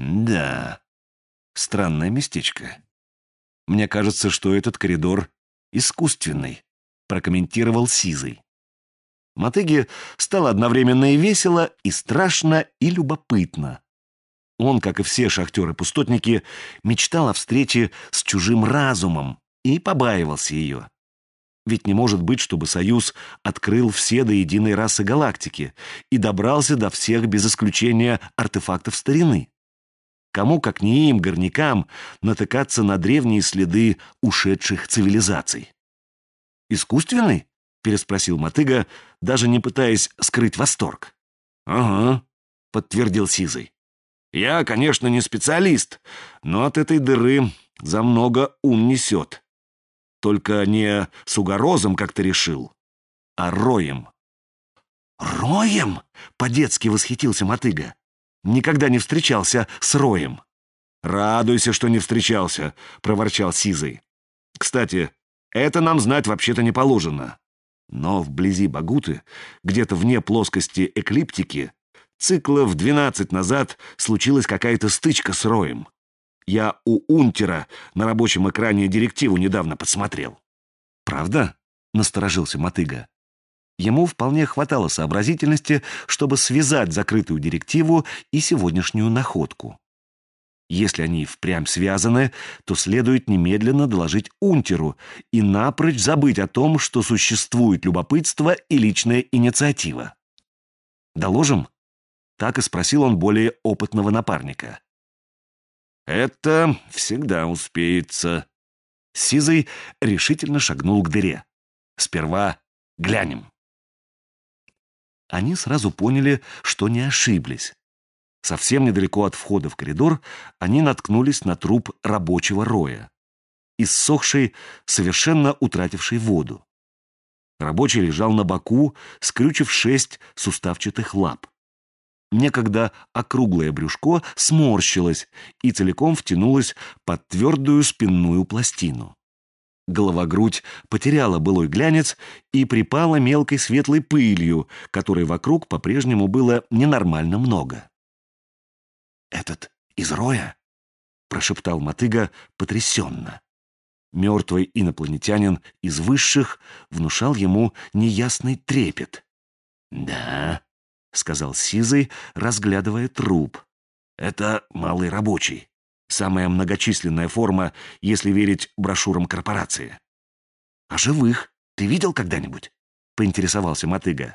Да, странное местечко. Мне кажется, что этот коридор искусственный, прокомментировал Сизый. Мотыге стало одновременно и весело, и страшно, и любопытно. Он, как и все шахтеры-пустотники, мечтал о встрече с чужим разумом и побаивался ее. Ведь не может быть, чтобы Союз открыл все до единой расы галактики и добрался до всех без исключения артефактов старины. Кому, как не им, горнякам, натыкаться на древние следы ушедших цивилизаций? «Искусственный?» — переспросил Мотыга, даже не пытаясь скрыть восторг. «Ага», — подтвердил Сизый. «Я, конечно, не специалист, но от этой дыры за много ум несет. Только не с угорозом, как ты решил, а роем». «Роем?» — по-детски восхитился Мотыга. «Никогда не встречался с роем». «Радуйся, что не встречался», — проворчал Сизый. «Кстати, это нам знать вообще-то не положено. Но вблизи Багуты, где-то вне плоскости эклиптики, циклов 12 назад случилась какая-то стычка с роем. Я у Унтера на рабочем экране директиву недавно подсмотрел». «Правда?» — насторожился Мотыга. Ему вполне хватало сообразительности, чтобы связать закрытую директиву и сегодняшнюю находку. Если они впрямь связаны, то следует немедленно доложить Унтеру и напрочь забыть о том, что существует любопытство и личная инициатива. «Доложим?» — так и спросил он более опытного напарника. «Это всегда успеется». Сизый решительно шагнул к дыре. «Сперва глянем». Они сразу поняли, что не ошиблись. Совсем недалеко от входа в коридор они наткнулись на труп рабочего роя, иссохший, совершенно утративший воду. Рабочий лежал на боку, скрючив 6 суставчатых лап. Некогда округлое брюшко сморщилось и целиком втянулось под твердую спинную пластину. Голова-грудь потеряла былой глянец и припала мелкой светлой пылью, которой вокруг по-прежнему было ненормально много. «Этот из роя?» — прошептал Мотыга потрясенно. Мертвый инопланетянин из высших внушал ему неясный трепет. «Да», — сказал Сизый, разглядывая труп. «Это малый рабочий. Самая многочисленная форма, если верить брошюрам корпорации». «А живых ты видел когда-нибудь?» — поинтересовался Мотыга.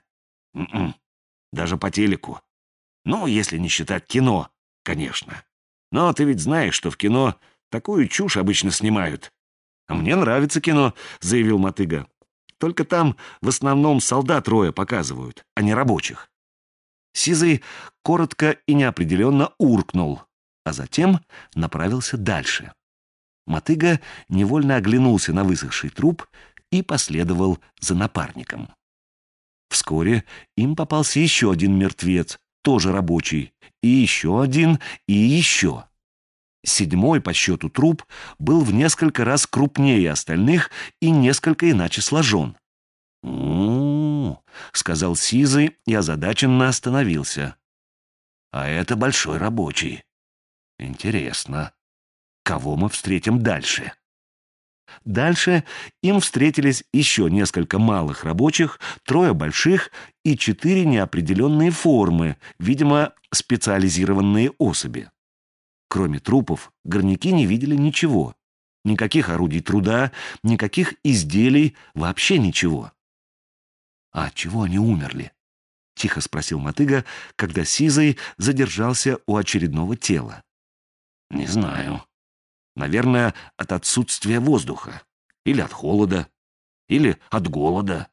Даже по телеку. Ну, если не считать кино, конечно. Но ты ведь знаешь, что в кино такую чушь обычно снимают». «А мне нравится кино», — заявил Мотыга. «Только там в основном солдат роя показывают, а не рабочих». Сизый коротко и неопределенно уркнул, а затем направился дальше. Мотыга невольно оглянулся на высохший труп и последовал за напарником. Вскоре им попался еще один мертвец, тоже рабочий, и еще один, и еще. 7-й по счету труп был в несколько раз крупнее остальных и несколько иначе сложен. «У-у-у», — сказал Сизый и озадаченно остановился. «А это большой рабочий. Интересно, кого мы встретим дальше?» Дальше им встретились еще несколько малых рабочих, 3 больших и 4 неопределенные формы, видимо, специализированные особи. Кроме трупов, горняки не видели ничего. Никаких орудий труда, никаких изделий, вообще ничего. «А от чего они умерли?» — тихо спросил Мотыга, когда Сизый задержался у очередного тела. «Не знаю. Наверное, от отсутствия воздуха. Или от холода. Или от голода».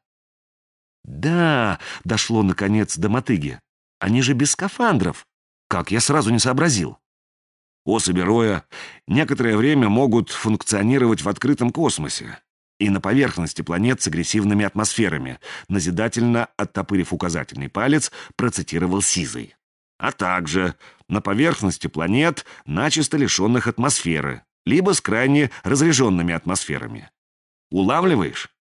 «Да», — дошло наконец до Мотыги. «Они же без скафандров. Как я сразу не сообразил». «Особи роя некоторое время могут функционировать в открытом космосе и на поверхности планет с агрессивными атмосферами», назидательно оттопырив указательный палец, процитировал Сизый. «А также на поверхности планет, начисто лишенных атмосферы, либо с крайне разряженными атмосферами. Улавливаешь?»